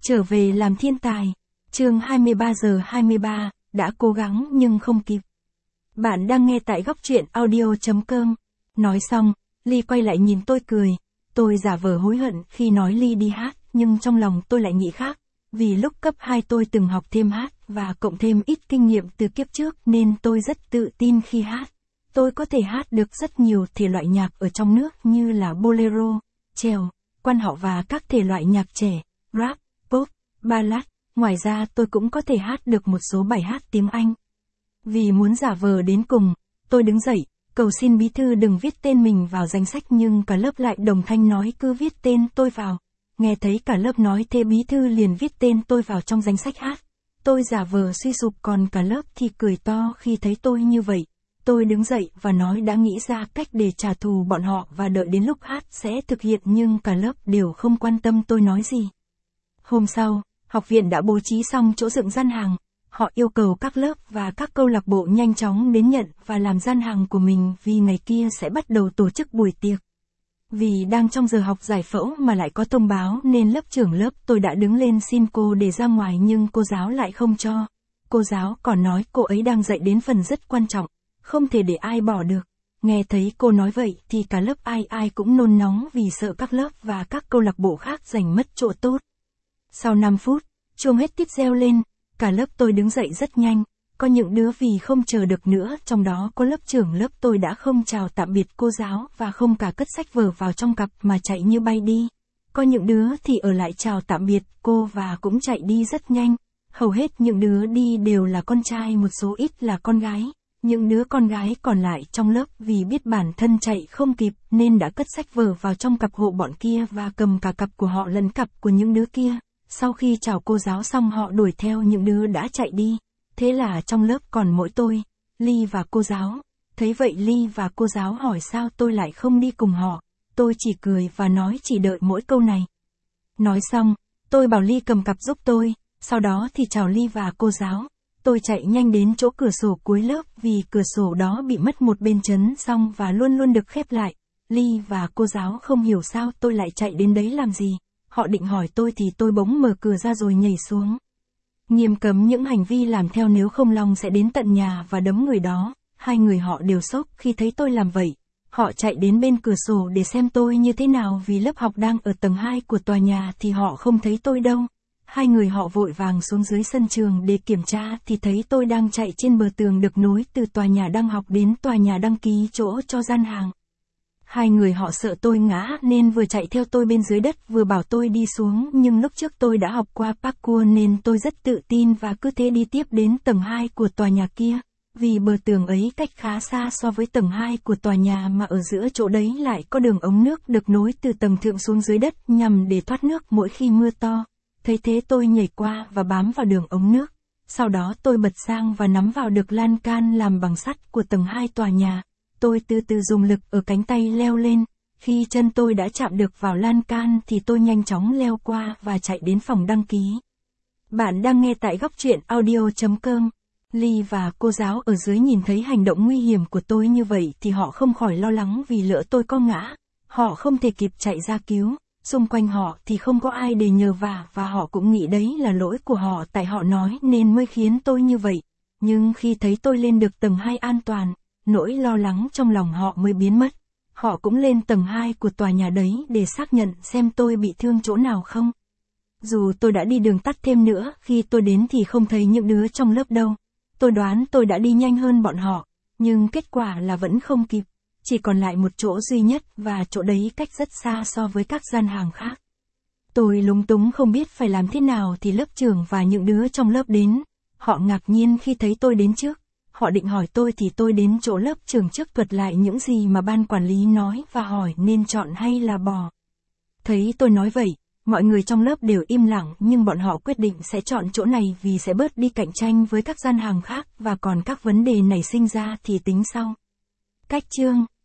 Trở về làm thiên tài. Chương 23 giờ 23, đã cố gắng nhưng không kịp. Bạn đang nghe tại góc truyện audio.com. Nói xong, Ly quay lại nhìn tôi cười. Tôi giả vờ hối hận khi nói Ly đi hát, nhưng trong lòng tôi lại nghĩ khác. Vì lúc cấp 2 tôi từng học thêm hát, và cộng thêm ít kinh nghiệm từ kiếp trước nên tôi rất tự tin khi hát. Tôi có thể hát được rất nhiều thể loại nhạc ở trong nước như là bolero, chèo, quan họ và các thể loại nhạc trẻ, rap, pop, ballad. Ngoài ra tôi cũng có thể hát được một số bài hát tiếng Anh. Vì muốn giả vờ đến cùng, tôi đứng dậy, cầu xin bí thư đừng viết tên mình vào danh sách, nhưng cả lớp lại đồng thanh nói cứ viết tên tôi vào. Nghe thấy cả lớp nói thế, bí thư liền viết tên tôi vào trong danh sách hát. Tôi giả vờ suy sụp, còn cả lớp thì cười to khi thấy tôi như vậy. Tôi đứng dậy và nói đã nghĩ ra cách để trả thù bọn họ và đợi đến lúc hát sẽ thực hiện, nhưng cả lớp đều không quan tâm tôi nói gì. Hôm sau, học viện đã bố trí xong chỗ dựng gian hàng. Họ yêu cầu các lớp và các câu lạc bộ nhanh chóng đến nhận và làm gian hàng của mình, vì ngày kia sẽ bắt đầu tổ chức buổi tiệc. Vì đang trong giờ học giải phẫu mà lại có thông báo nên lớp trưởng lớp tôi đã đứng lên xin cô để ra ngoài, nhưng cô giáo lại không cho. Cô giáo còn nói cô ấy đang dạy đến phần rất quan trọng, không thể để ai bỏ được. Nghe thấy cô nói vậy thì cả lớp ai cũng nôn nóng vì sợ các lớp và các câu lạc bộ khác giành mất chỗ tốt. Sau 5 phút, chuông hết tiết reo lên, cả lớp tôi đứng dậy rất nhanh. Có những đứa vì không chờ được nữa, trong đó có lớp trưởng lớp tôi đã không chào tạm biệt cô giáo và không cả cất sách vở vào trong cặp mà chạy như bay đi. Có những đứa thì ở lại chào tạm biệt cô và cũng chạy đi rất nhanh. Hầu hết những đứa đi đều là con trai, một số ít là con gái. Những đứa con gái còn lại trong lớp vì biết bản thân chạy không kịp nên đã cất sách vở vào trong cặp hộ bọn kia và cầm cả cặp của họ lẫn cặp của những đứa kia. Sau khi chào cô giáo xong, họ đuổi theo những đứa đã chạy đi. Thế là trong lớp còn mỗi tôi, Ly và cô giáo. Thấy vậy Ly và cô giáo hỏi sao tôi lại không đi cùng họ. Tôi chỉ cười và nói chỉ đợi mỗi câu này. Nói xong, tôi bảo Ly cầm cặp giúp tôi, sau đó thì chào Ly và cô giáo. Tôi chạy nhanh đến chỗ cửa sổ cuối lớp vì cửa sổ đó bị mất một bên chấn xong và luôn luôn được khép lại. Ly và cô giáo không hiểu sao tôi lại chạy đến đấy làm gì. Họ định hỏi tôi thì tôi bỗng mở cửa ra rồi nhảy xuống. Nghiêm cấm những hành vi làm theo, nếu không Long sẽ đến tận nhà và đấm người đó. Hai người họ đều sốc khi thấy tôi làm vậy. Họ chạy đến bên cửa sổ để xem tôi như thế nào, vì lớp học đang ở tầng 2 của tòa nhà thì họ không thấy tôi đâu. Hai người họ vội vàng xuống dưới sân trường để kiểm tra thì thấy tôi đang chạy trên bờ tường được nối từ tòa nhà đang học đến tòa nhà đăng ký chỗ cho gian hàng. Hai người họ sợ tôi ngã nên vừa chạy theo tôi bên dưới đất vừa bảo tôi đi xuống, nhưng lúc trước tôi đã học qua parkour nên tôi rất tự tin và cứ thế đi tiếp đến tầng 2 của tòa nhà kia. Vì bờ tường ấy cách khá xa so với tầng 2 của tòa nhà, mà ở giữa chỗ đấy lại có đường ống nước được nối từ tầng thượng xuống dưới đất nhằm để thoát nước mỗi khi mưa to. Thấy thế tôi nhảy qua và bám vào đường ống nước. Sau đó tôi bật sang và nắm vào được lan can làm bằng sắt của tầng 2 tòa nhà. Tôi từ từ dùng lực ở cánh tay leo lên. Khi chân tôi đã chạm được vào lan can thì tôi nhanh chóng leo qua và chạy đến phòng đăng ký. Bạn đang nghe tại góc truyện audio.com. Ly và cô giáo ở dưới nhìn thấy hành động nguy hiểm của tôi như vậy thì họ không khỏi lo lắng, vì lỡ tôi có ngã, họ không thể kịp chạy ra cứu. Xung quanh họ thì không có ai để nhờ vả và họ cũng nghĩ đấy là lỗi của họ, tại họ nói nên mới khiến tôi như vậy. Nhưng khi thấy tôi lên được tầng 2 an toàn, nỗi lo lắng trong lòng họ mới biến mất. Họ cũng lên tầng 2 của tòa nhà đấy để xác nhận xem tôi bị thương chỗ nào không. Dù tôi đã đi đường tắt thêm nữa, khi tôi đến thì không thấy những đứa trong lớp đâu. Tôi đoán tôi đã đi nhanh hơn bọn họ, nhưng kết quả là vẫn không kịp. Chỉ còn lại một chỗ duy nhất và chỗ đấy cách rất xa so với các gian hàng khác. Tôi lúng túng không biết phải làm thế nào thì lớp trưởng và những đứa trong lớp đến. Họ ngạc nhiên khi thấy tôi đến trước. Họ định hỏi tôi thì tôi đến chỗ lớp trưởng trước thuật lại những gì mà ban quản lý nói và hỏi nên chọn hay là bỏ. Thấy tôi nói vậy, mọi người trong lớp đều im lặng, nhưng bọn họ quyết định sẽ chọn chỗ này vì sẽ bớt đi cạnh tranh với các gian hàng khác, và còn các vấn đề nảy sinh ra thì tính sau. Cách chương